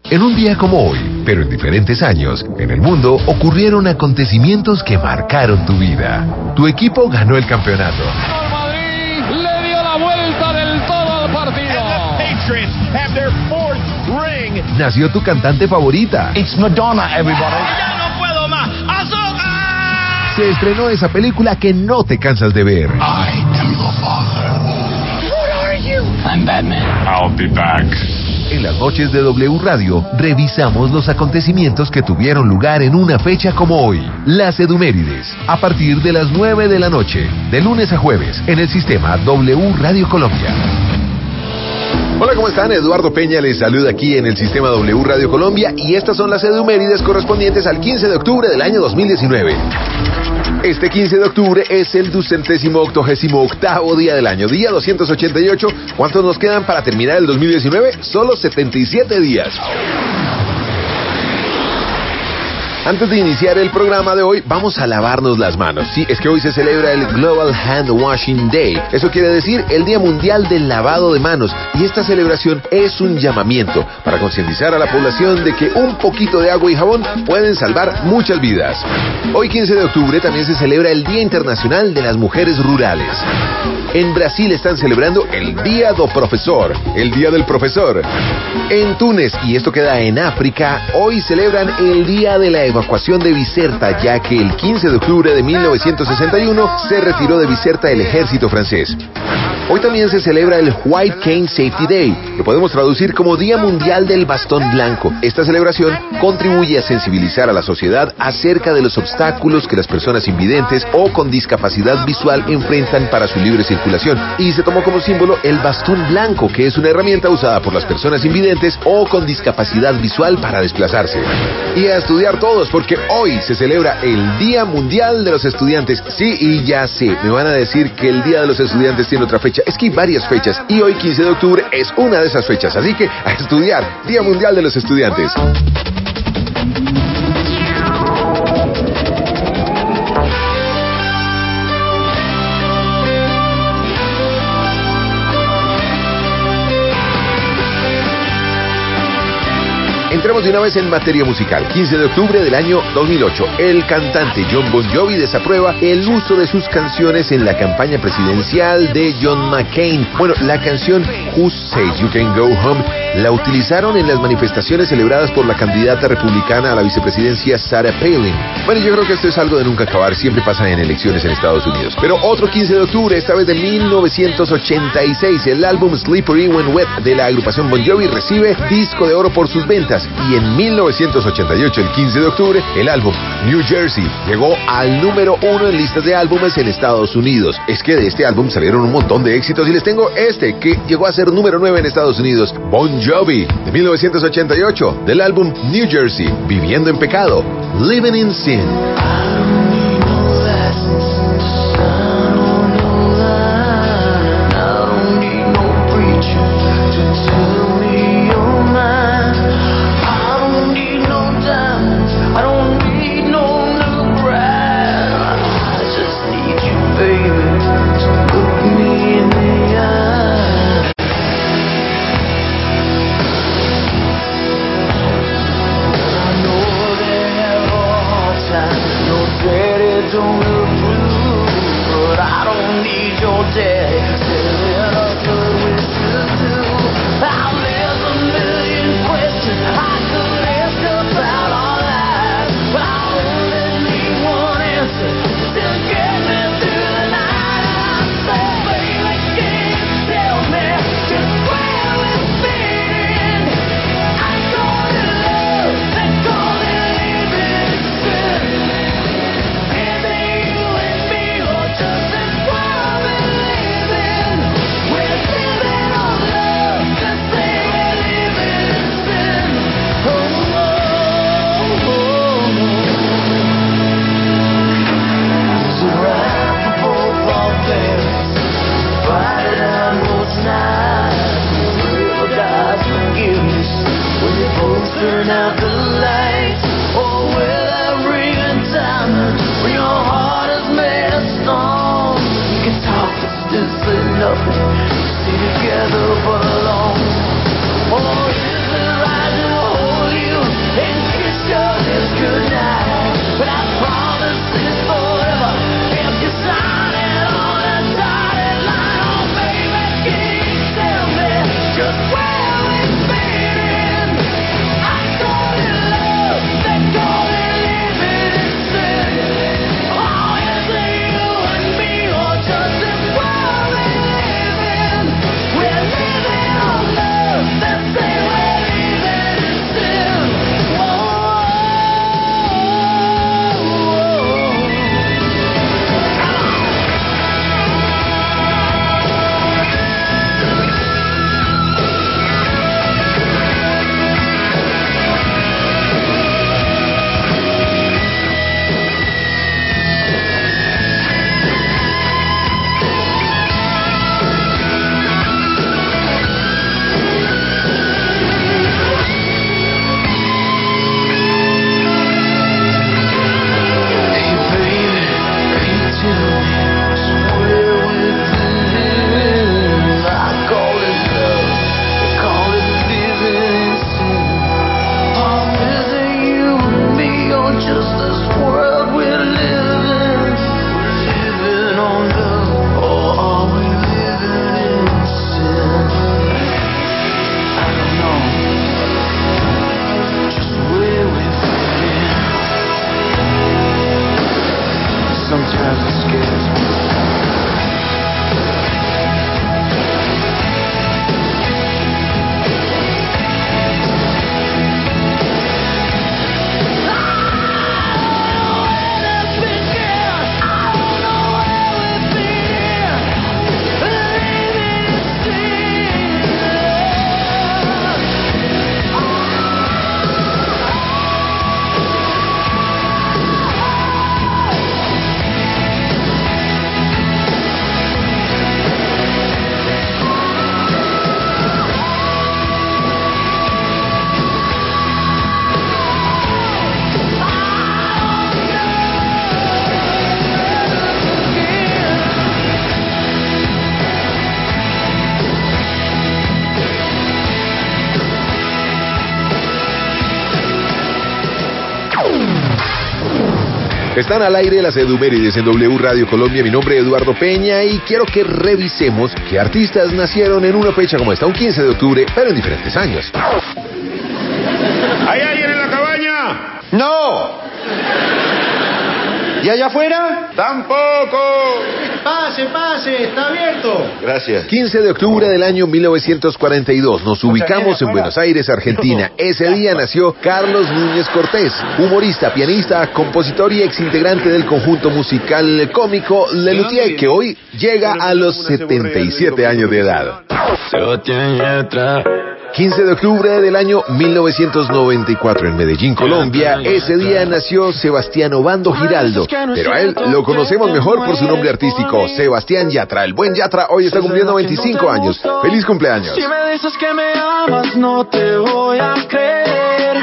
En un día como hoy, pero en diferentes años, en el mundo ocurrieron acontecimientos que marcaron tu vida. Tu equipo ganó el campeonato. El Madrid le dio la vuelta del todo al partido. Nació tu cantante favorita. It's Madonna, everybody. ¡Ya no puedo más! ¡Azúcar! Se estrenó esa película que no te cansas de ver. I am the father. What are you? I'm Batman. I'll be back. En las noches de W Radio, revisamos los acontecimientos que tuvieron lugar en una fecha como hoy. Las Edumérides, a partir de las 9 de la noche, de lunes a jueves, en el sistema W Radio Colombia. Hola, ¿cómo están? Eduardo Peña les saluda aquí en el sistema W Radio Colombia y estas son las Edumérides correspondientes al 15 de octubre del año 2019. Este 15 de octubre es el 288º día del año, día 288. ¿Cuántos nos quedan para terminar el 2019? Solo 77 días. Antes de iniciar el programa de hoy, vamos a lavarnos las manos. Sí, es que hoy se celebra el Global Hand Washing Day. Eso quiere decir el Día Mundial del Lavado de Manos. Y esta celebración es un llamamiento para concientizar a la población de que un poquito de agua y jabón pueden salvar muchas vidas. Hoy, 15 de octubre, también se celebra el Día Internacional de las Mujeres Rurales. En Brasil están celebrando el Día do Profesor, el Día del Profesor. En Túnez, y esto queda en África, hoy celebran el Día de la Evacuación de Bizerta, ya que el 15 de octubre de 1961 se retiró de Bizerta el ejército francés. Hoy también se celebra el White Cane Safety Day, lo podemos traducir como Día Mundial del Bastón Blanco. Esta celebración contribuye a sensibilizar a la sociedad acerca de los obstáculos que las personas invidentes o con discapacidad visual enfrentan para su libre circulación. Y se tomó como símbolo el bastón blanco, que es una herramienta usada por las personas invidentes o con discapacidad visual para desplazarse. Y a estudiar todos, porque hoy se celebra el Día Mundial de los Estudiantes. Sí, y ya sé, me van a decir que el Día de los Estudiantes tiene otra fecha. Es que hay varias fechas y hoy 15 de octubre es una de esas fechas, así que a estudiar, Día Mundial de los Estudiantes. Entremos de una vez en materia musical. 15 de octubre del año 2008, el cantante Jon Bon Jovi desaprueba el uso de sus canciones en la campaña presidencial de John McCain. Bueno, la canción Who Says You Can Go Home la utilizaron en las manifestaciones celebradas por la candidata republicana a la vicepresidencia Sarah Palin. Bueno, yo creo que esto es algo de nunca acabar, siempre pasa en elecciones en Estados Unidos. Pero otro 15 de octubre, esta vez de 1986, el álbum Slippery When Wet de la agrupación Bon Jovi recibe disco de oro por sus ventas. Y en 1988, el 15 de octubre, el álbum New Jersey llegó al número 1 en listas de álbumes en Estados Unidos. Es que de este álbum salieron un montón de éxitos y les tengo este que llegó a ser número 9 en Estados Unidos, Bon Jovi, de 1988, del álbum New Jersey, Viviendo en Pecado, Living in Sin. Turn out the lights, or will I ring a diamond when your heart is made of stone? You can talk, but still say nothing. Stay together but alone. Or is it right to hold Están al aire las Edumérides en W Radio Colombia. Mi nombre es Eduardo Peña y quiero que revisemos qué artistas nacieron en una fecha como esta, un 15 de octubre, pero en diferentes años. ¿Hay alguien en la cabaña? ¡No! ¿Y allá afuera? ¡Tampoco! Pase, está abierto. Gracias. 15 de octubre del año 1942. Nos ubicamos en Buenos Aires, Argentina. Ese día nació Carlos Núñez Cortés, humorista, pianista, compositor y exintegrante del conjunto musical cómico Lelutier, que hoy llega a los 77 años de edad. 15 de octubre del año 1994 en Medellín, Colombia. Ese día nació Sebastián Obando Giraldo, pero a él lo conocemos mejor por su nombre artístico, Sebastián Yatra. El buen Yatra hoy está cumpliendo 25 años. ¡Feliz cumpleaños! Si me dices que me amas, no te voy a creer.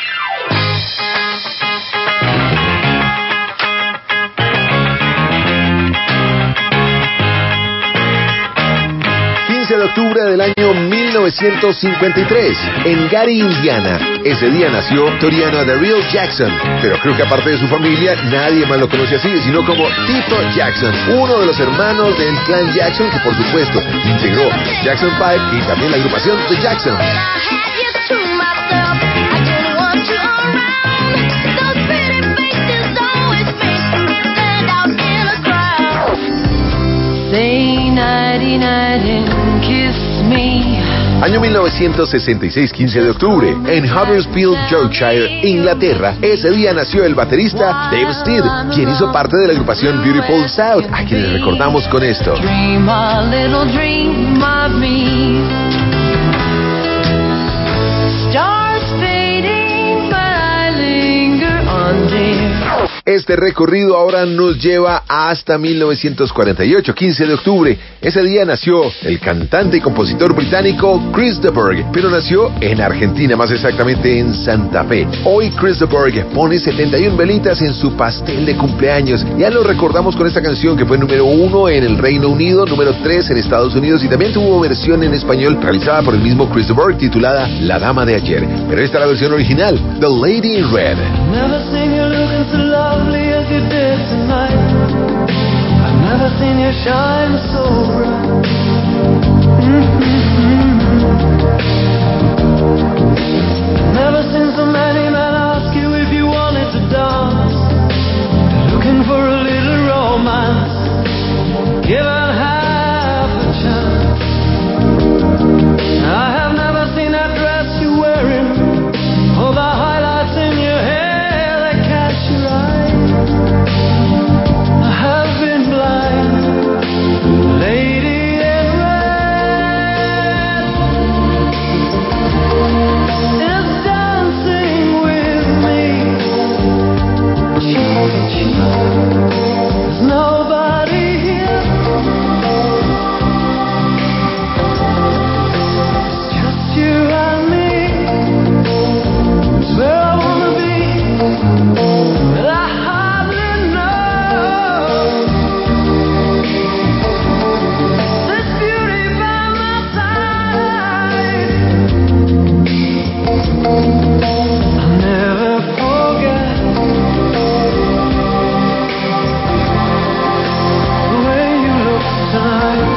De octubre del año 1953 en Gary, Indiana. Ese día nació Toriano The Real Jackson, pero creo que aparte de su familia nadie más lo conoce así, sino como Tito Jackson, uno de los hermanos del clan Jackson que por supuesto integró Jackson 5 y también la agrupación The Jackson. Año 1966, 15 de octubre, en Huddersfield, Yorkshire, Inglaterra. Ese día nació el baterista Dave Steed, quien hizo parte de la agrupación Beautiful South, a quienes recordamos con esto. Dream a little dream of me. Stars fading, but I linger on, dear. Este recorrido ahora nos lleva hasta 1948, 15 de octubre. Ese día nació el cantante y compositor británico Chris de Burgh, pero nació en Argentina, más exactamente en Santa Fe. Hoy Chris de Burgh pone 71 velitas en su pastel de cumpleaños. Ya lo recordamos con esta canción que fue número 1 en el Reino Unido, número 3 en Estados Unidos y también tuvo versión en español realizada por el mismo Chris de Burgh titulada La Dama de Ayer. Pero esta es la versión original, The Lady in Red. Never seen you looking so lovely as you did tonight. I've never seen you shine so bright. Never seen so many men ask you if you wanted to dance. Looking for a little romance, given half a chance. I have never seen that dress you're wearing, or the highlights in your hair that catch your eye. I have been blind, lady in red is dancing with me, cheek to cheek. There's nobody here, it's just you and me. It's where I wanna be, but I hardly know. This beauty by my side, I'll never forget the way you look tonight.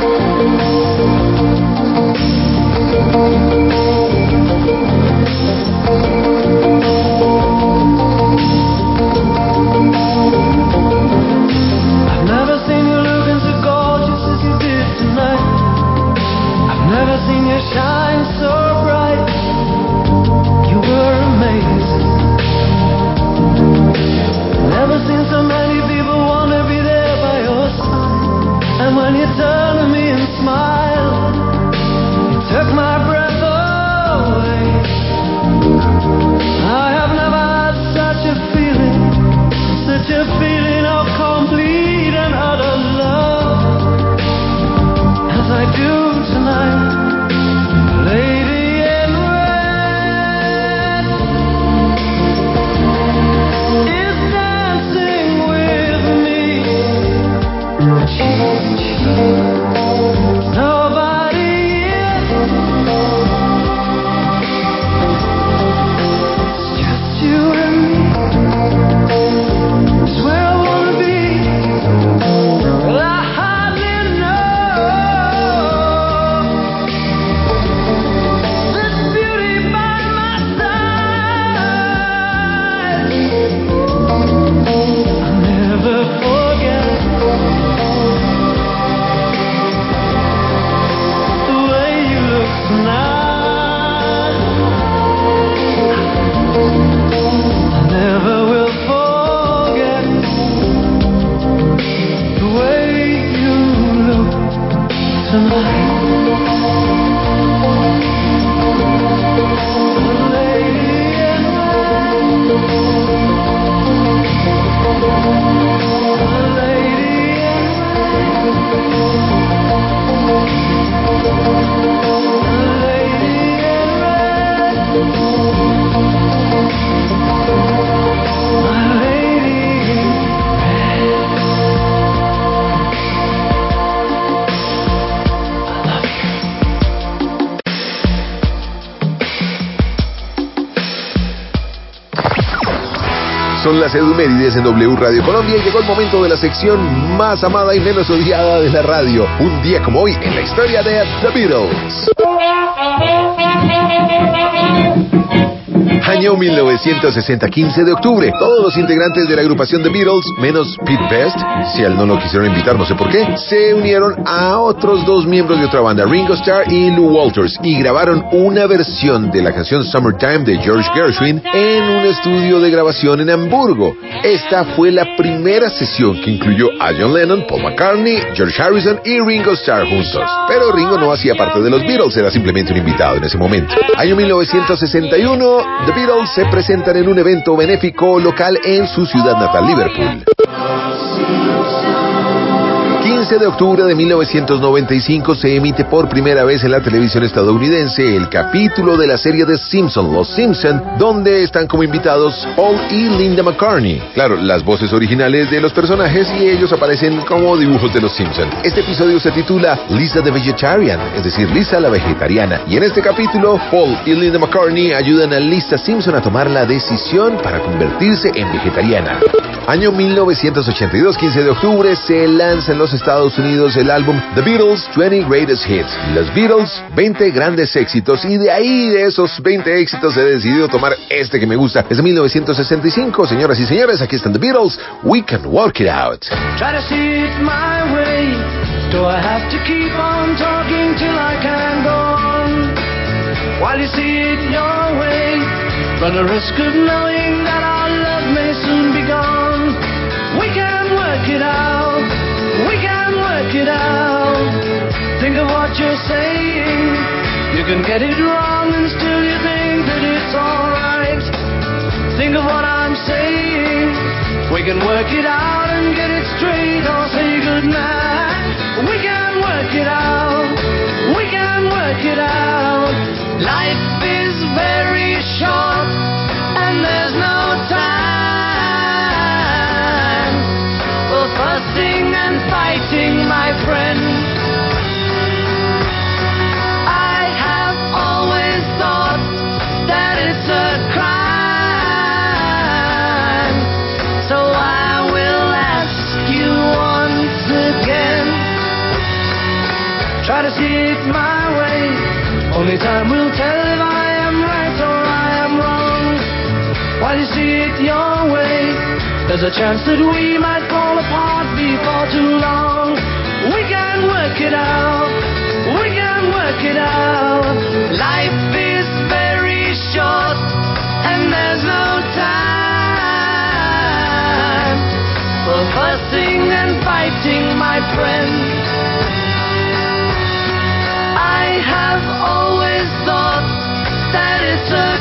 I've never seen you looking so gorgeous as you did tonight. I've never seen you shine so bright. You were Son las Edumérides en W Radio Colombia y llegó el momento de la sección más amada y menos odiada de la radio. Un día como hoy en la historia de The Beatles. Año 1960, 15 de octubre. Todos los integrantes de la agrupación The Beatles, menos Pete Best, si a él no lo quisieron invitar, no sé por qué, se unieron a otros dos miembros de otra banda, Ringo Starr y Lou Walters, y grabaron una versión de la canción Summertime de George Gershwin en un estudio de grabación en Hamburgo. Esta fue la primera sesión que incluyó a John Lennon, Paul McCartney, George Harrison y Ringo Starr juntos. Pero Ringo no hacía parte de los Beatles, era simplemente un invitado en ese momento. Año 1961, The Beatles se presentan en un evento benéfico local en su ciudad natal, Liverpool. 15 de octubre de 1995 se emite por primera vez en la televisión estadounidense el capítulo de la serie de Simpson, Los Simpson, donde están como invitados Paul y Linda McCartney. Claro, las voces originales de los personajes y ellos aparecen como dibujos de Los Simpson. Este episodio se titula Lisa the Vegetarian, es decir, Lisa la vegetariana. Y en este capítulo, Paul y Linda McCartney ayudan a Lisa Simpson a tomar la decisión para convertirse en vegetariana. Año 1982, 15 de octubre, se lanza en los Estados Unidos el álbum The Beatles 20 Greatest Hits. Los Beatles, 20 grandes éxitos, y de ahí, de esos 20 éxitos, he decidido tomar este que me gusta. Es de 1965, señoras y señores, aquí están The Beatles, We Can Work It Out. Try to see it my way. Do I have to keep on talking till I can go on? While you see it your way, run the risk of knowing that our love may soon be gone. We can work it out. We can work it out. Think of what you're saying. You can get it wrong and still you think that it's alright. Think of what I'm saying. We can work it out and get it straight or say goodnight. We can work it out. We can work it out. Life is very short and there's no time for fussing and fighting, my friend. I have always thought that it's a crime, so I will ask you once again. Try to see it my way. Only time will tell if I am right or I am wrong. While you see it your way, there's a chance that we might fall apart before too long. We can work it out. We can work it out. Life is very short and there's no time for fussing and fighting, my friend. I have always thought that it's a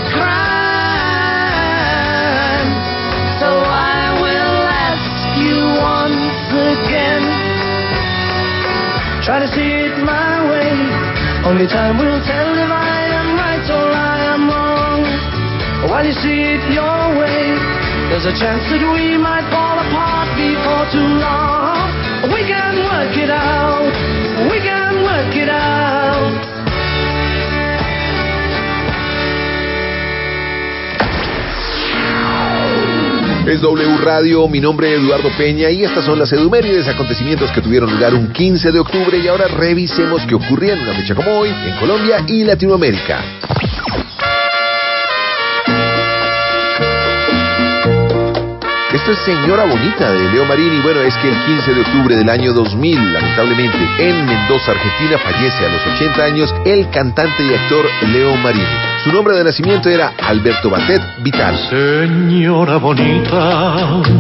crime, so I will ask you once again. Try to see it my way. Only time will tell if I am right or I am wrong. While you see it your way, there's a chance that we might fall apart before too long. We can work it out. We can work it out. Es W Radio, mi nombre es Eduardo Peña y estas son las edumérides, acontecimientos que tuvieron lugar un 15 de octubre y ahora revisemos qué ocurría en una fecha como hoy en Colombia y Latinoamérica. Esto es Señora Bonita de Leo Marini. Bueno, es que el 15 de octubre del año 2000, lamentablemente, en Mendoza, Argentina, fallece a los 80 años el cantante y actor Leo Marini. Su nombre de nacimiento era Alberto Batet Vital. Señora bonita,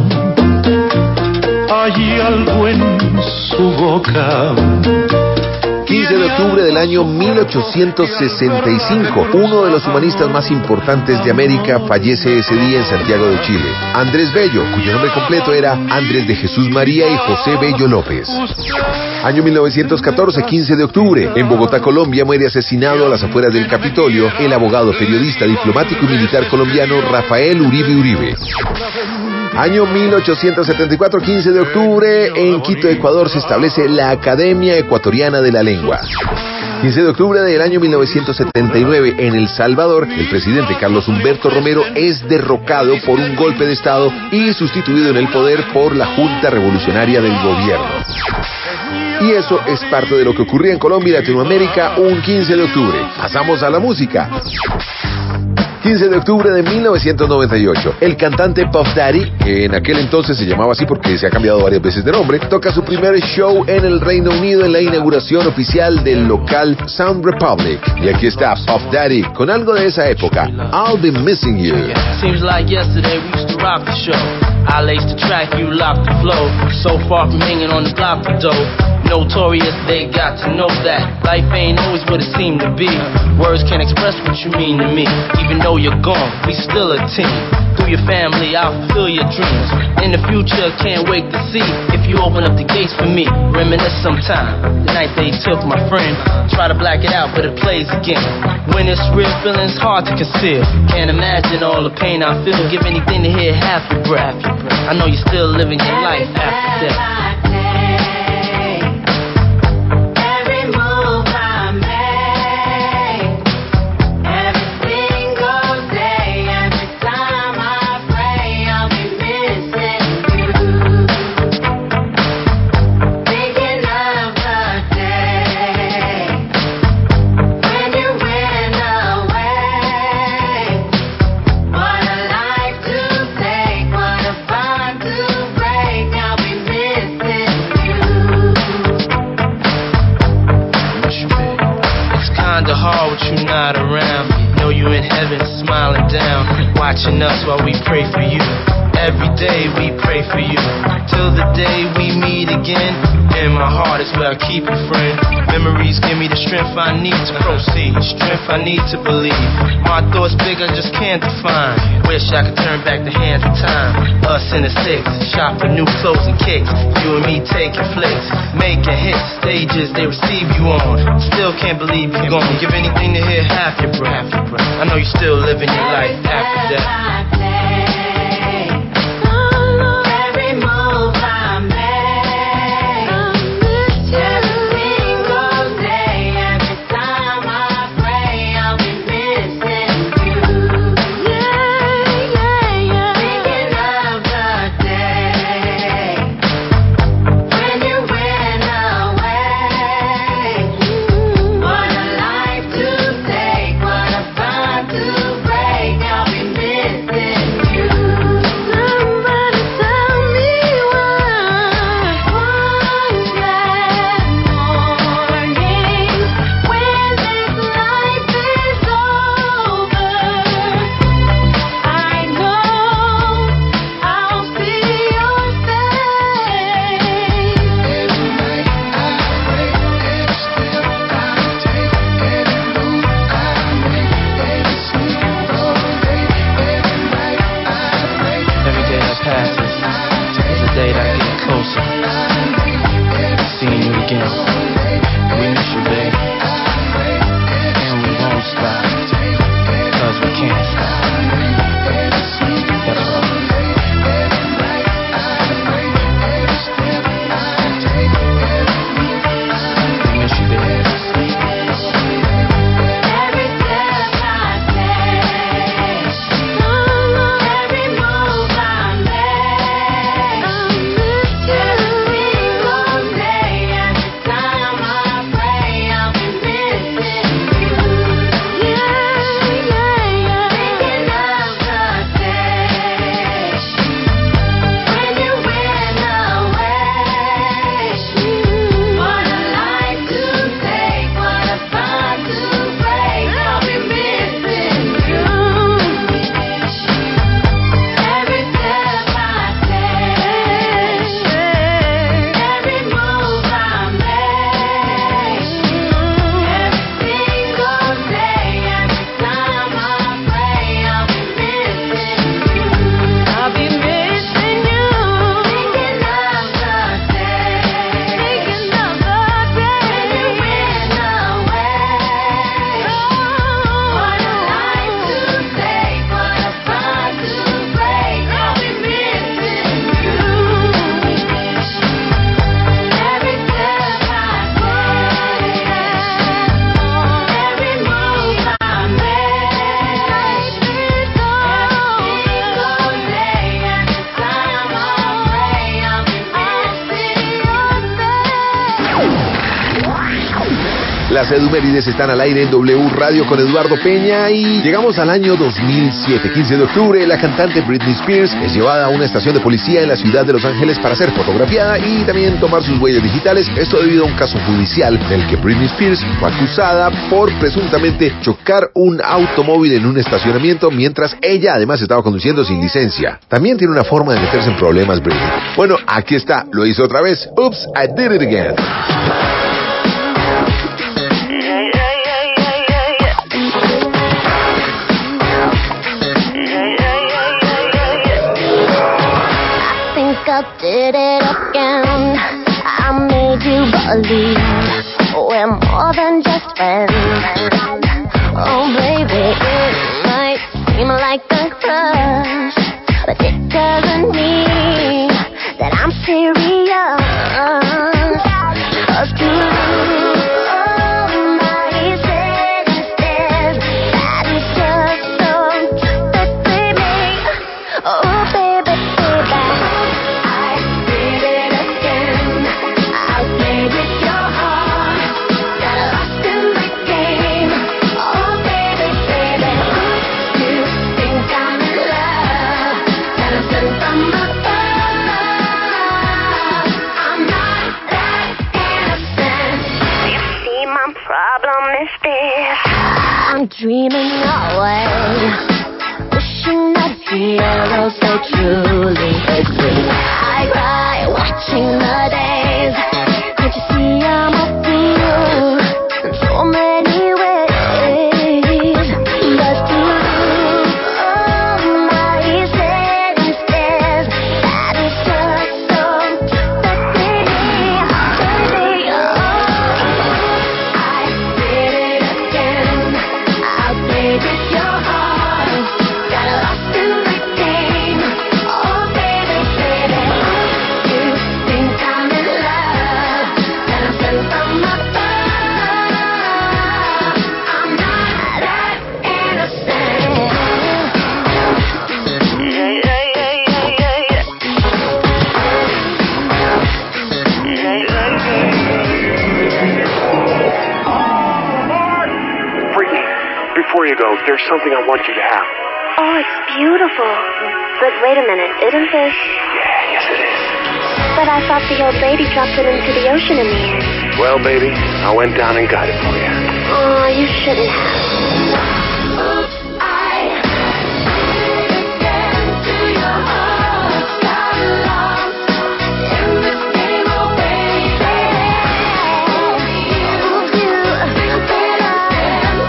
hay algo en su boca. 15 de octubre del año 1865, uno de los humanistas más importantes de América fallece ese día en Santiago de Chile. Andrés Bello, cuyo nombre completo era Andrés de Jesús María y José Bello López. Año 1914, 15 de octubre, en Bogotá, Colombia, muere asesinado a las afueras del Capitolio el abogado, periodista, diplomático y militar colombiano Rafael Uribe Uribe. Año 1874, 15 de octubre, en Quito, Ecuador, se establece la Academia Ecuatoriana de la Lengua. 15 de octubre del año 1979, en El Salvador, el presidente Carlos Humberto Romero es derrocado por un golpe de Estado y sustituido en el poder por la Junta Revolucionaria del Gobierno. Y eso es parte de lo que ocurría en Colombia y Latinoamérica un 15 de octubre. Pasamos a la música. 15 de octubre de 1998, el cantante Puff Daddy, que en aquel entonces se llamaba así porque se ha cambiado varias veces de nombre, toca su primer show en el Reino Unido en la inauguración oficial del local Sound Republic. Y aquí está Puff Daddy con algo de esa época, I'll Be Missing You. Seems like yesterday we used to rock the show. I laced the track, you locked the flow. So far from hanging on the block for dough. Notorious, they got to know that life ain't always what it seemed to be. Words can't express what you mean to me. Even though you're gone, we still a team. Through your family, I'll fulfill your dreams. In the future, can't wait to see if you open up the gates for me. Reminisce sometime, the night they took my friend. Try to black it out, but it plays again. When it's real, feeling's hard to conceal. Can't imagine all the pain I feel. Give anything to hear half your breath. I know you're still living your life after death. Not around, know you in heaven smiling down, watching us while we pray for you. Every day we pray for you, till the day we meet again. In my heart is where I keep you, friend. Memories give me the strength I need to proceed, strength I need to believe. My thoughts big, I just can't define. Wish I could turn back the hands of time. Us in the six, shop for new clothes and kicks. You and me taking flicks, making hits, stages they receive you on. Still can't believe you're gone. Give anything to hear half your breath. I know you're still living your life after death. What a life to take, what a bond to break. I'll be missing Las Edumérides están al aire en W Radio con Eduardo Peña y llegamos al año 2007. 15 de octubre, la cantante Britney Spears es llevada a una estación de policía en la ciudad de Los Ángeles para ser fotografiada y también tomar sus huellas digitales. Esto debido a un caso judicial en el que Britney Spears fue acusada por presuntamente chocar un automóvil en un estacionamiento mientras ella además estaba conduciendo sin licencia. También tiene una forma de meterse en problemas Britney. Bueno, aquí está, lo hizo otra vez. Oops, I did it again. I did it again. I made you believe we're more than just friends. Oh baby, it might seem like a crush, but it doesn't mean that I'm serious. 'Cause to somebody said instead that is just so typically me. Oh baby, baby, I did it again. I played with your heart, got lost in the game. Oh baby, baby, you think I'm in love, dancing from above. I'm not that innocent. You see, my problem is this: I'm dreaming away, wishing that heroes so truly exist. I cry watching the days. Can't you see I'm a fool in so many ways? But to somebody said instead that is just so typically me, baby. I did it again. I played with your heart, got lost in the game. Oh baby, baby, you think I'm in love, dancing from above. I'm not that innocent. Brittany, before you go, there's something I want you to have. Oh, it's beautiful. But wait a minute, isn't this? Yeah, yes it is. But I thought the old lady dropped it into the ocean in the end. Well, baby, I went down and got it for you. Oh, you shouldn't have. Oops, I did it again to your heart. Got lost in this game, oh baby. You better stand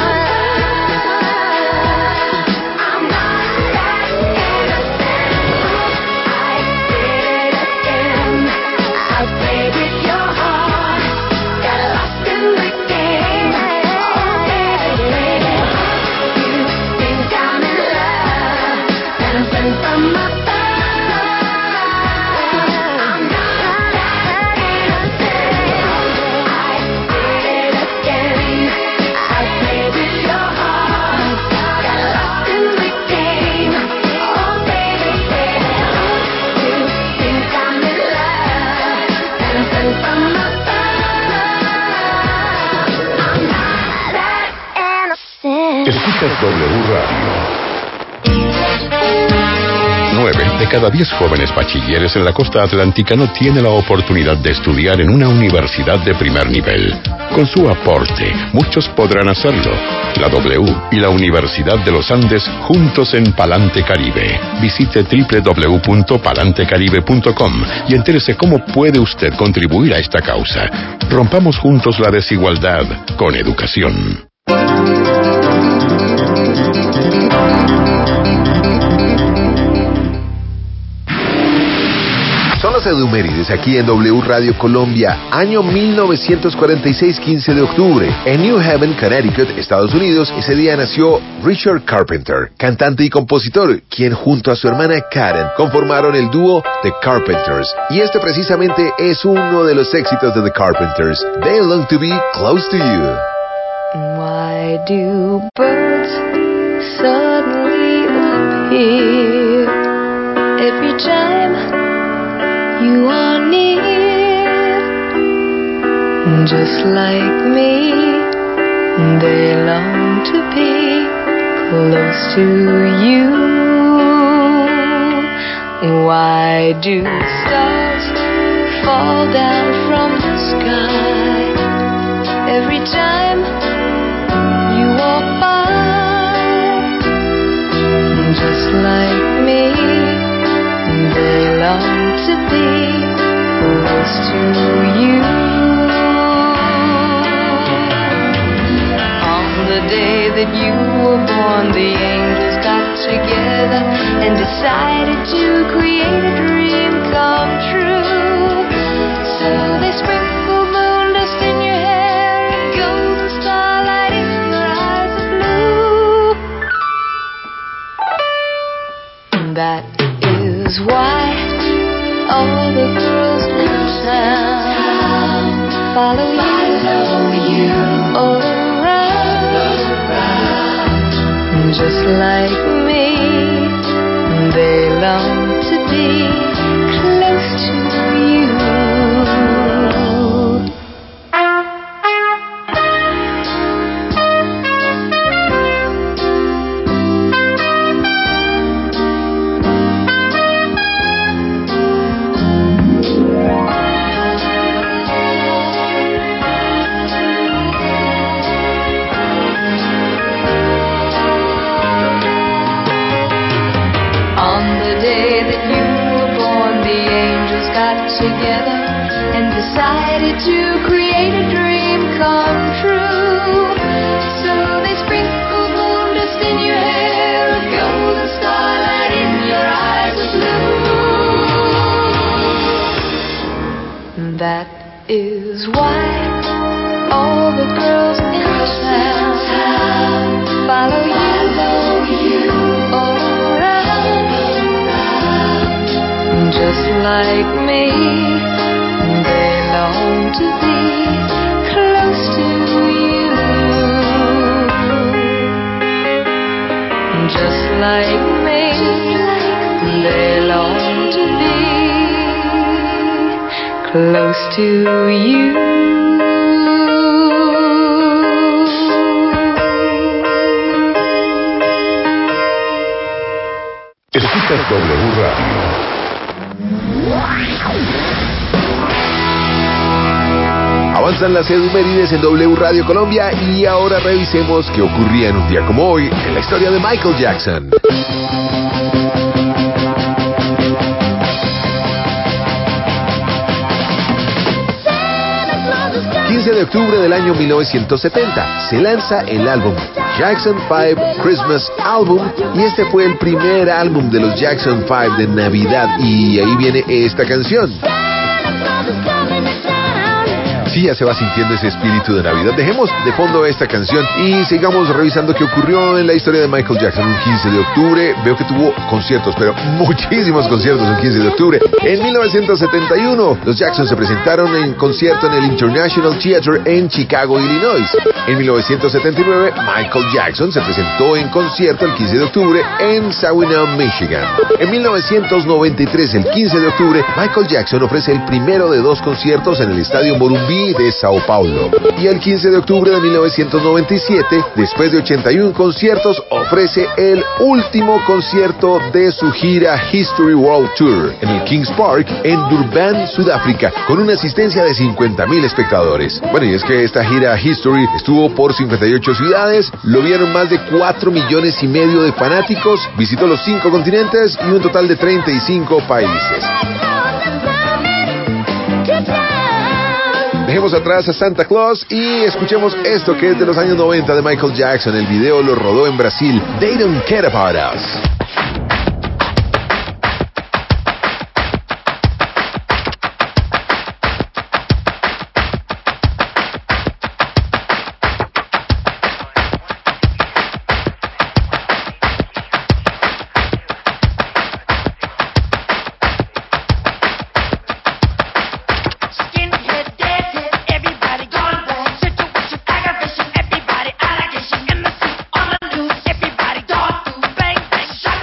I'm not that innocent. I did it again. I played with your heart, got lost in the game. Oh baby, baby, you think I'm in love, dancing from above. I'm not that innocent. I did it again. I played with your heart, got lost in the game. Oh baby, baby, you think I'm in love, dancing from above. I'm not that innocent. Escuchas W Radio. 9 de cada 10 jóvenes bachilleres en la costa atlántica no tiene la oportunidad de estudiar en una universidad de primer nivel. Con su aporte, muchos podrán hacerlo. La W y la Universidad de los Andes juntos en Palante Caribe. Visite www.palantecaribe.com y entérese cómo puede usted contribuir a esta causa. Rompamos juntos la desigualdad con educación. Son las Edumérides aquí en W Radio Colombia, año 1946, 15 de octubre. En New Haven, Connecticut, Estados Unidos, ese día nació Richard Carpenter, cantante y compositor, quien junto a su hermana Karen conformaron el dúo The Carpenters. Y este precisamente es uno de los éxitos de The Carpenters, They Long to Be Close to You. Why do birds suddenly appear every time you are near? just like me, they long to be close to you. Why do stars fall down from the sky every time you walk by? Just like me, they long to be close to you. On the day that you were born, the angels got together and decided to create a dream come true. So they sprinkled moon dust in your hair and golden starlight in your eyes of blue. That is why all the girls in town follow you all around. Just like me, they long to be close to you. Together and decided to create a dream come true. So they sprinkled moon dust in your hair, a golden starlight in your eyes of blue. That is why all the girls in town follow you all around. Just like me, they long to be close to you. Just like me, they long to be close to you. Escuchas W Radio. Avanzan las efemérides en W Radio Colombia y ahora revisemos qué ocurría en un día como hoy en la historia de Michael Jackson. 15 de octubre del año 1970 se lanza el álbum Jackson 5 Christmas Album y este fue el primer álbum de los Jackson 5 de Navidad y ahí viene esta canción. Sí, ya se va sintiendo ese espíritu de Navidad. Dejemos de fondo esta canción y sigamos revisando qué ocurrió en la historia de Michael Jackson. Un 15 de octubre, veo que tuvo conciertos, pero muchísimos conciertos el 15 de octubre. En 1971, los Jackson se presentaron en concierto en el International Theater en Chicago, Illinois. En 1979, Michael Jackson se presentó en concierto el 15 de octubre en Saginaw, Michigan. En 1993, el 15 de octubre, Michael Jackson ofrece el primero de dos conciertos en el Estadio Morumbi de Sao Paulo. Y el 15 de octubre de 1997, después de 81 conciertos, ofrece el último concierto de su gira History World Tour en el Kings Park en Durban, Sudáfrica, con una asistencia de 50,000 espectadores. Bueno, y es que esta gira History estuvo por 58 ciudades, lo vieron más de 4,5 millones de fanáticos, visitó los 5 continentes y un total de 35 países. Dejemos atrás a Santa Claus y escuchemos esto que es de los años 90 de Michael Jackson. El video lo rodó en Brasil. They Don't Care About Us. Situation, everybody on the loose, everybody gone through bang bang shot.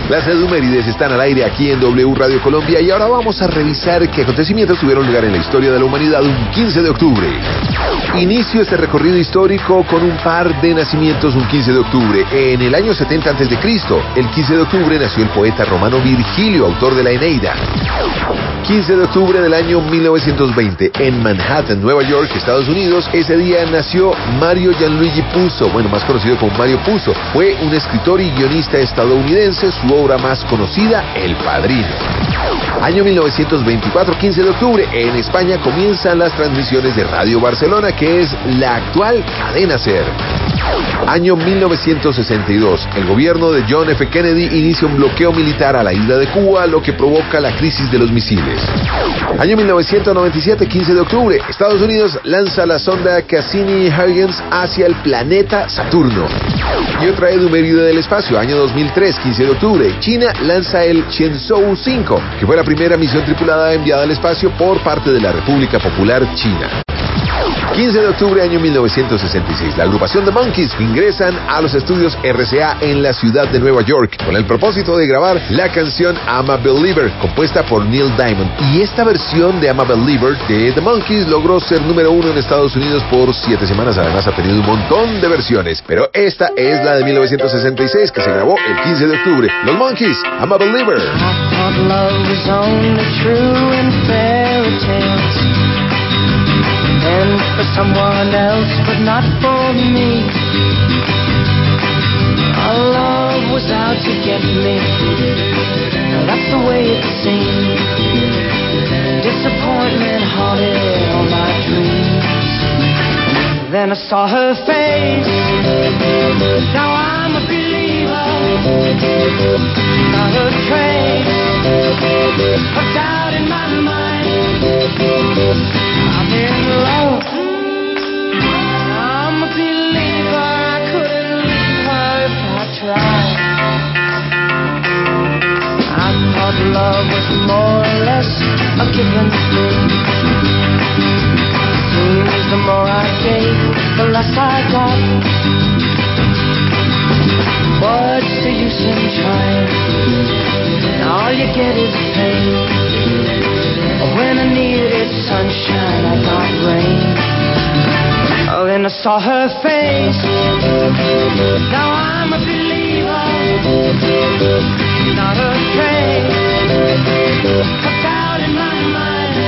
Las efemérides están al aire aquí en W Radio Colombia y ahora vamos a revisar qué acontecimientos tuvieron lugar en la historia de la humanidad un 15 de octubre. Inicio este recorrido histórico con un par de nacimientos un 15 de octubre. En el año 70 a.C., el 15 de octubre nació el poeta romano Virgilio, autor de la Eneida. 15 de octubre del año 1920, en Manhattan, Nueva York, Estados Unidos, ese día nació Mario Gianluigi Puzo, más conocido como Mario Puzo. Fue un escritor y guionista estadounidense, su obra más conocida, El Padrino. Año 1924, 15 de octubre, en España comienzan las transmisiones de Radio Barcelona, que es la actual cadena SER. Año 1962, el gobierno de John F. Kennedy inicia un bloqueo militar a la isla de Cuba, lo que provoca la crisis de los misiles. Año 1997, 15 de octubre, Estados Unidos lanza la sonda Cassini-Huygens hacia el planeta Saturno. Y otra efeméride del espacio, año 2003, 15 de octubre, China lanza el Shenzhou 5, que fue la primera misión tripulada enviada al espacio por parte de la República Popular China. 15 de octubre, año 1966, la agrupación The Monkees ingresan a los estudios RCA en la ciudad de Nueva York con el propósito de grabar la canción I'm a Believer, compuesta por Neil Diamond. Y esta versión de I'm a Believer de The Monkees logró ser número 1 en Estados Unidos por 7 semanas. Además, ha tenido un montón de versiones, pero esta es la de 1966 que se grabó el 15 de octubre. Los Monkees, I'm a Believer. And for someone else, but not for me. Our love was out to get me. That's the way it seemed. Disappointment haunted all my dreams. Then I saw her face. Now I'm a believer. Not a trace of doubt in my mind. I'm in love. I'm a believer. I couldn't leave her if I tried. I thought love was more or less a given thing. Seems the more I gave, the less I got. What's the use in trying? All you get is pain. When I needed sunshine, I got rain. Oh, then I saw her face. Now I'm a believer. Not a trace of doubt in my mind.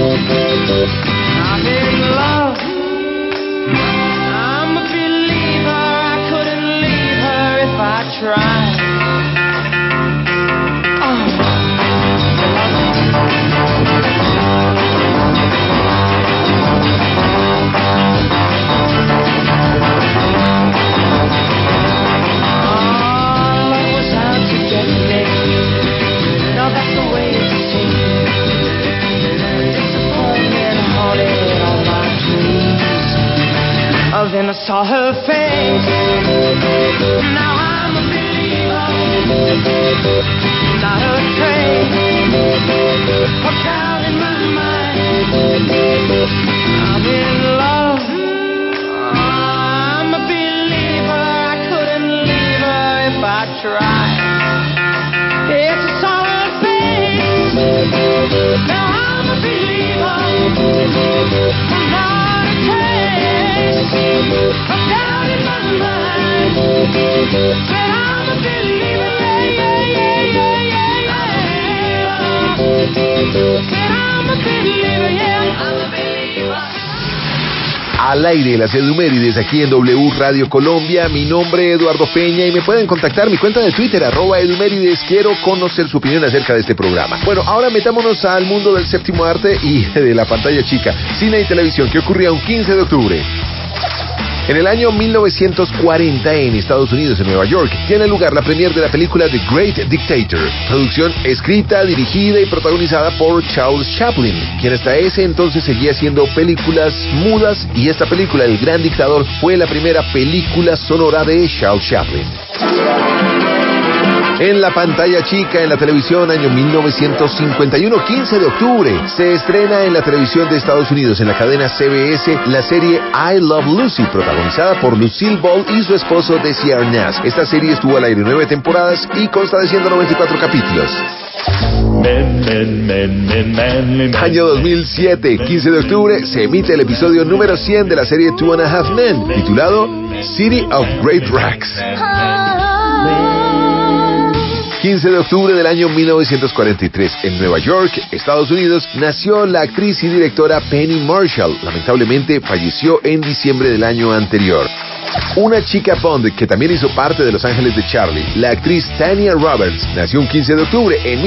I'm in love. I'm a believer. I couldn't leave her if I tried. Then I saw her face. Now I'm a believer. Not a trace of doubt in my mind. I'm in love. I'm a believer. I couldn't leave her if I tried. It's I saw her face. Now I'm a believer. Not a trace of doubt in my mind. Said I'm a believer, Said I'm a believer, I'm a believer. Al aire las Edumérides aquí en W Radio Colombia. Mi nombre es Eduardo Peña y me pueden contactar mi cuenta de Twitter @Edumérides. Quiero conocer su opinión acerca de este programa. Bueno, ahora metámonos al mundo del séptimo arte y de la pantalla chica, cine y televisión. ¿Qué ocurría un 15 de octubre? En el año 1940, en Estados Unidos, en Nueva York, tiene lugar la premier de la película The Great Dictator, producción escrita, dirigida y protagonizada por Charles Chaplin, quien hasta ese entonces seguía haciendo películas mudas, y esta película, El Gran Dictador, fue la primera película sonora de Charles Chaplin. En la pantalla chica, en la televisión, año 1951, 15 de octubre, se estrena en la televisión de Estados Unidos, en la cadena CBS, la serie I Love Lucy, protagonizada por Lucille Ball y su esposo Desi Arnaz. Esta serie estuvo al aire 9 temporadas y consta de 194 capítulos. Año 2007, 15 de octubre, se emite el episodio número 100 de la serie Two and a Half Men, titulado City of Great Rags. 15 de octubre del año 1943, en Nueva York, Estados Unidos, nació la actriz y directora Penny Marshall. Lamentablemente falleció en diciembre del año anterior. Una chica Bond que también hizo parte de Los Ángeles de Charlie, la actriz Tanya Roberts, nació un 15 de octubre en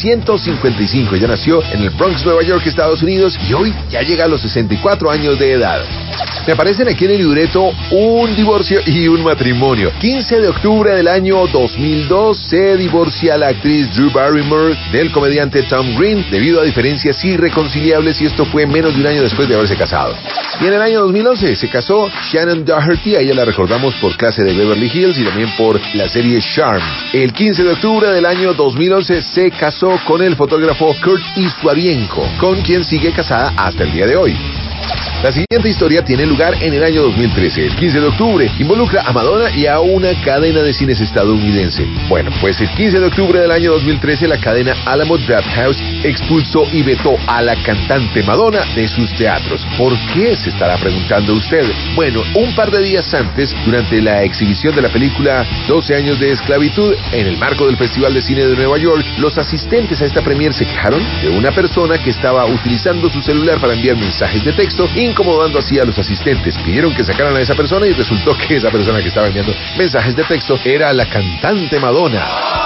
1955. Ella nació en el Bronx, Nueva York, Estados Unidos, y hoy ya llega a los 64 años de edad. Me aparecen aquí en el libreto un divorcio y un matrimonio. 15 de octubre del año 2002 se divorcia la actriz Drew Barrymore del comediante Tom Green debido a diferencias irreconciliables, y esto fue menos de un año después de haberse casado. Y en el año 2011 se casó Shannon Doherty. A ella la recordamos por Clase de Beverly Hills y también por la serie Charm. El 15 de octubre del año 2011 se casó con el fotógrafo Kurt Isuarienko, con quien sigue casada hasta el día de hoy. La siguiente historia tiene lugar en el año 2013. El 15 de octubre involucra a Madonna y a una cadena de cines estadounidense. Bueno, pues el 15 de octubre del año 2013 la cadena Alamo Drafthouse expulsó y vetó a la cantante Madonna de sus teatros. ¿Por qué?, se estará preguntando usted. Bueno, un par de días antes, durante la exhibición de la película 12 años de esclavitud, en el marco del Festival de Cine de Nueva York, los asistentes a esta premier se quejaron de una persona que estaba utilizando su celular para enviar mensajes de texto, incomodando así a los asistentes. Pidieron que sacaran a esa persona y resultó que esa persona que estaba enviando mensajes de texto era la cantante Madonna.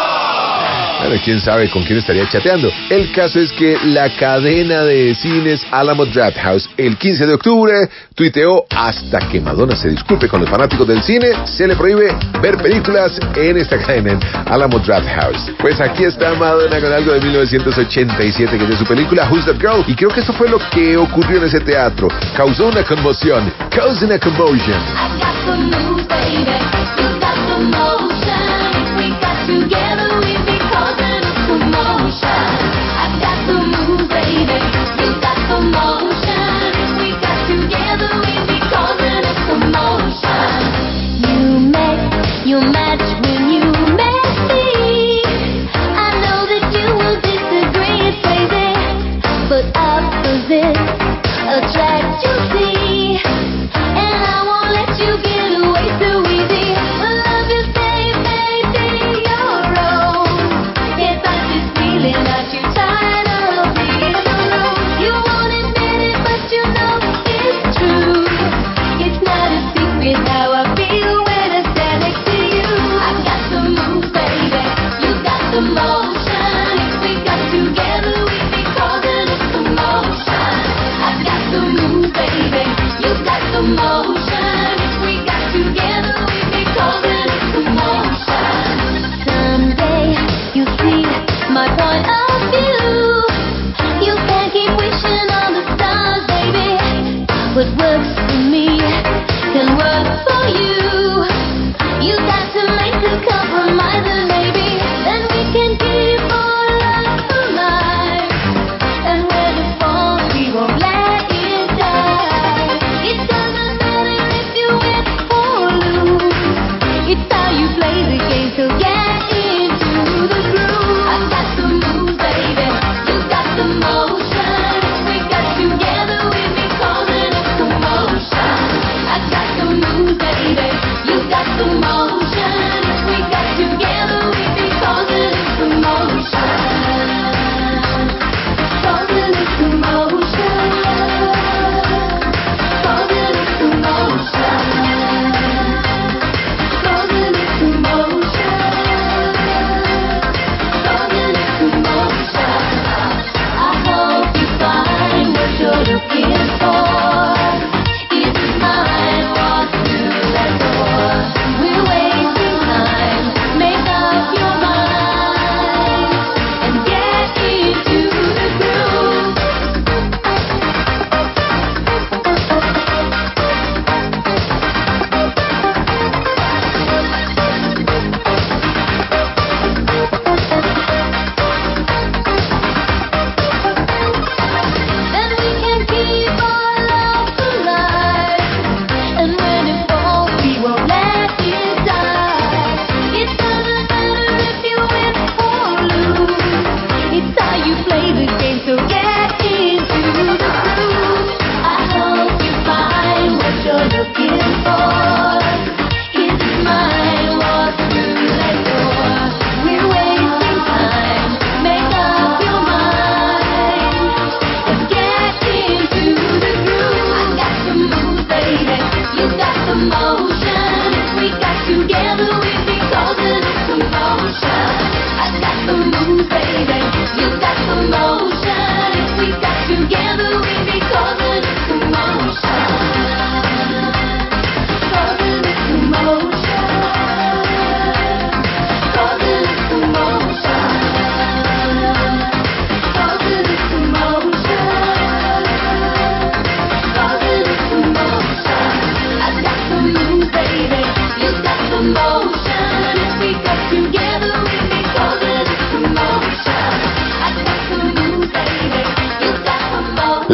Bueno, quién sabe con quién estaría chateando. El caso es que la cadena de cines Alamo Drafthouse el 15 de octubre tuiteó: hasta que Madonna se disculpe con los fanáticos del cine, se le prohíbe ver películas en esta cadena, en Alamo Drafthouse. Pues aquí está Madonna con algo de 1987, que es de su película Who's That Girl, y creo que esto fue lo que ocurrió en ese teatro. Causó una conmoción. Causing a commotion. I got the moves, baby. You got the motion. If we got together, we'd be causing a commotion. I got the moves, baby. You got the motion. If we got together, we'd be causing a commotion. You met your match when you met me. I know that you will disagree, it's crazy, but opposites attract, you see. And I won't let you get away so easy. Love you, baby, you're wrong. Can't fight this feeling that you're tired of being alone. You won't admit it, but you know it's true. It's not a secret how I feel when I stand next to you. I got the moves, baby. You got the motion. If we got together, we'd be causing a commotion. I got the moves, baby. You got the motion. If we got together, we'd be causing a commotion. Someday you'll see my point of view. You can't keep wishing on the stars, baby. What works for me can work for you. You got to make a compromise, and maybe then we can keep our love alive. And when it falls, we won't let it die. It doesn't matter if you win or lose. It's how you play the game, so get into the groove. I got the moves, baby. You got the motion. If we got together, we'd be causing a commotion. I got the moves, baby. You got the motion. If we got together, we'd be causing a commotion. Causing a commotion. Causing a commotion. Causing a commotion.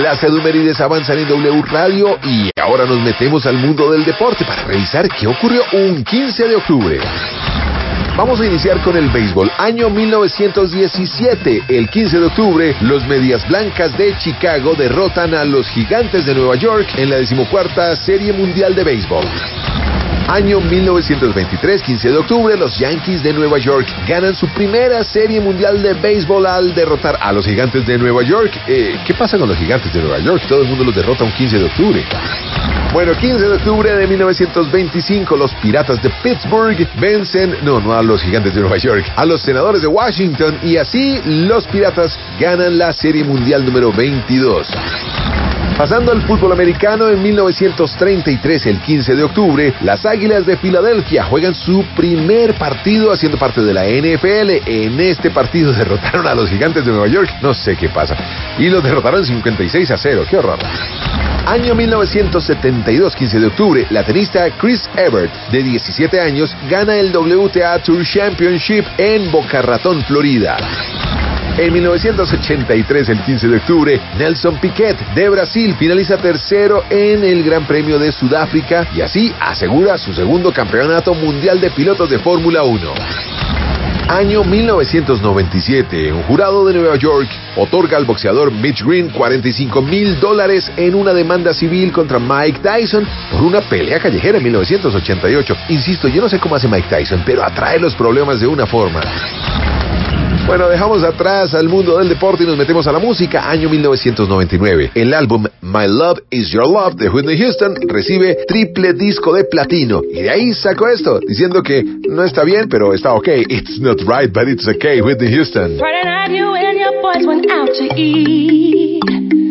Las efemérides avanzan en W Radio y ahora nos metemos al mundo del deporte para revisar qué ocurrió un 15 de octubre. Vamos a iniciar con el béisbol. Año 1917, el 15 de octubre, los Medias Blancas de Chicago derrotan a los Gigantes de Nueva York en la 14ª Serie Mundial de Béisbol. Año 1923, 15 de octubre, los Yankees de Nueva York ganan su primera Serie Mundial de Béisbol al derrotar a los Gigantes de Nueva York. ¿Qué pasa con los Gigantes de Nueva York? Todo el mundo los derrota un 15 de octubre. Bueno, 15 de octubre de 1925, los Piratas de Pittsburgh vencen, no a los Gigantes de Nueva York, a los Senadores de Washington y así los Piratas ganan la Serie Mundial número 22. Pasando al fútbol americano, en 1933, el 15 de octubre, las Águilas de Filadelfia juegan su primer partido haciendo parte de la NFL. En este partido derrotaron a los Gigantes de Nueva York, no sé qué pasa, y los derrotaron 56-0, qué horror. Año 1972, 15 de octubre, la tenista Chris Evert, de 17 años, gana el WTA Tour Championship en Boca Ratón, Florida. En 1983, el 15 de octubre, Nelson Piquet, de Brasil, finaliza tercero en el Gran Premio de Sudáfrica y así asegura su segundo campeonato mundial de pilotos de Fórmula 1. Año 1997, un jurado de Nueva York otorga al boxeador Mitch Green $45,000 en una demanda civil contra Mike Tyson por una pelea callejera en 1988. Insisto, yo no sé cómo hace Mike Tyson, pero atrae los problemas de una forma. Bueno, dejamos atrás al mundo del deporte y nos metemos a la música. Año 1999. El álbum My Love Is Your Love de Whitney Houston recibe triple disco de platino. Y de ahí sacó esto, diciendo que no está bien, pero está ok. It's not right, but it's okay, Whitney Houston. Friday night you and your boys went out to eat.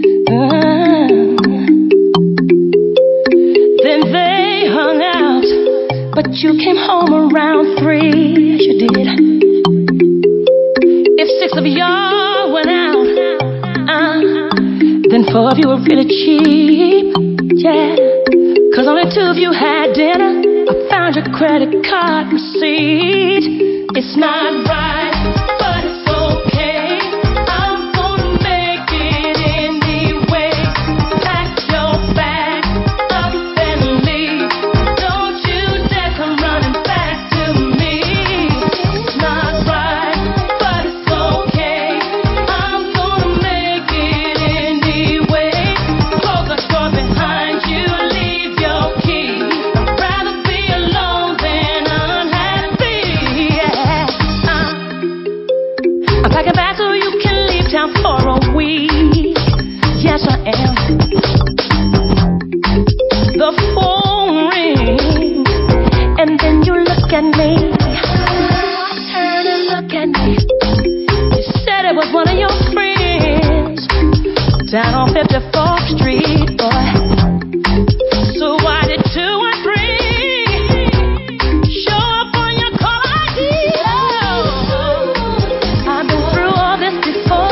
Then they hung out, but you came home around 3. Yes, you did. If 6 of y'all went out, then 4 of you were really cheap, yeah. 'Cause only 2 of you had dinner. I found your credit card receipt. It's not right, but it's okay. I'm gonna make it anyway. Pack your bag up and leave. Don't you dare come running back to me. It's not right. For a week, yes I am. The phone rings, and then you look at me. Turn and look at me. You said it was one of your friends down on 54th Street, boy. So why did 2 and 3 show up on your call ID? Oh, I've been through all this before.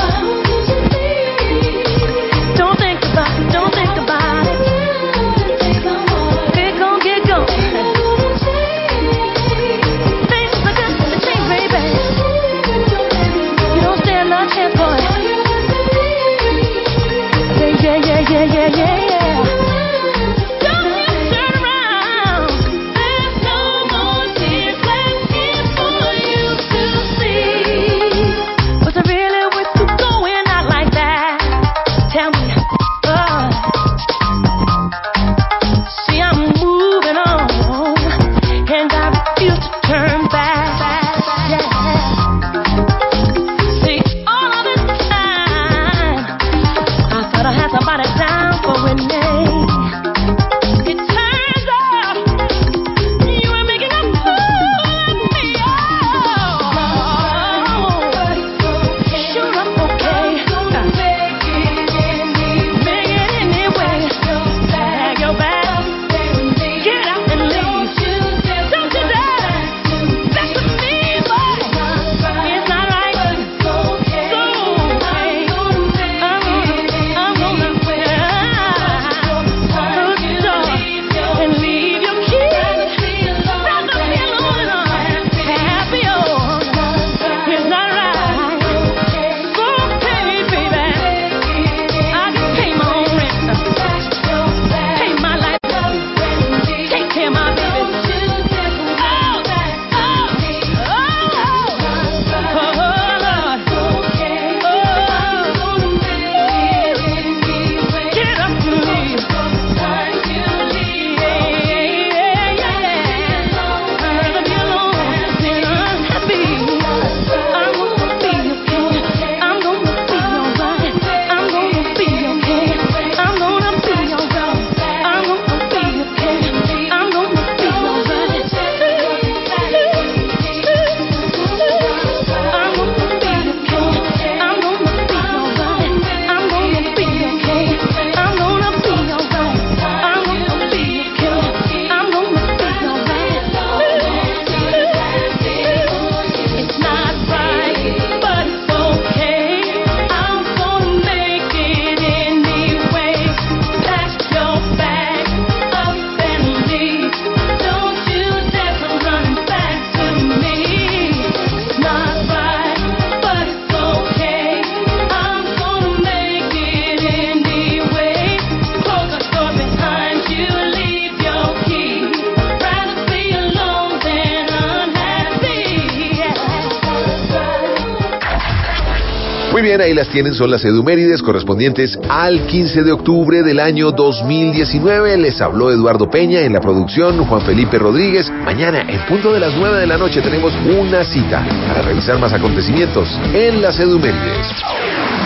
Muy bien, ahí las tienen, son las edumérides correspondientes al 15 de octubre del año 2019. Les habló Eduardo Peña en la producción, Juan Felipe Rodríguez. Mañana, en punto de las 9 de la noche, tenemos una cita para revisar más acontecimientos en las edumérides.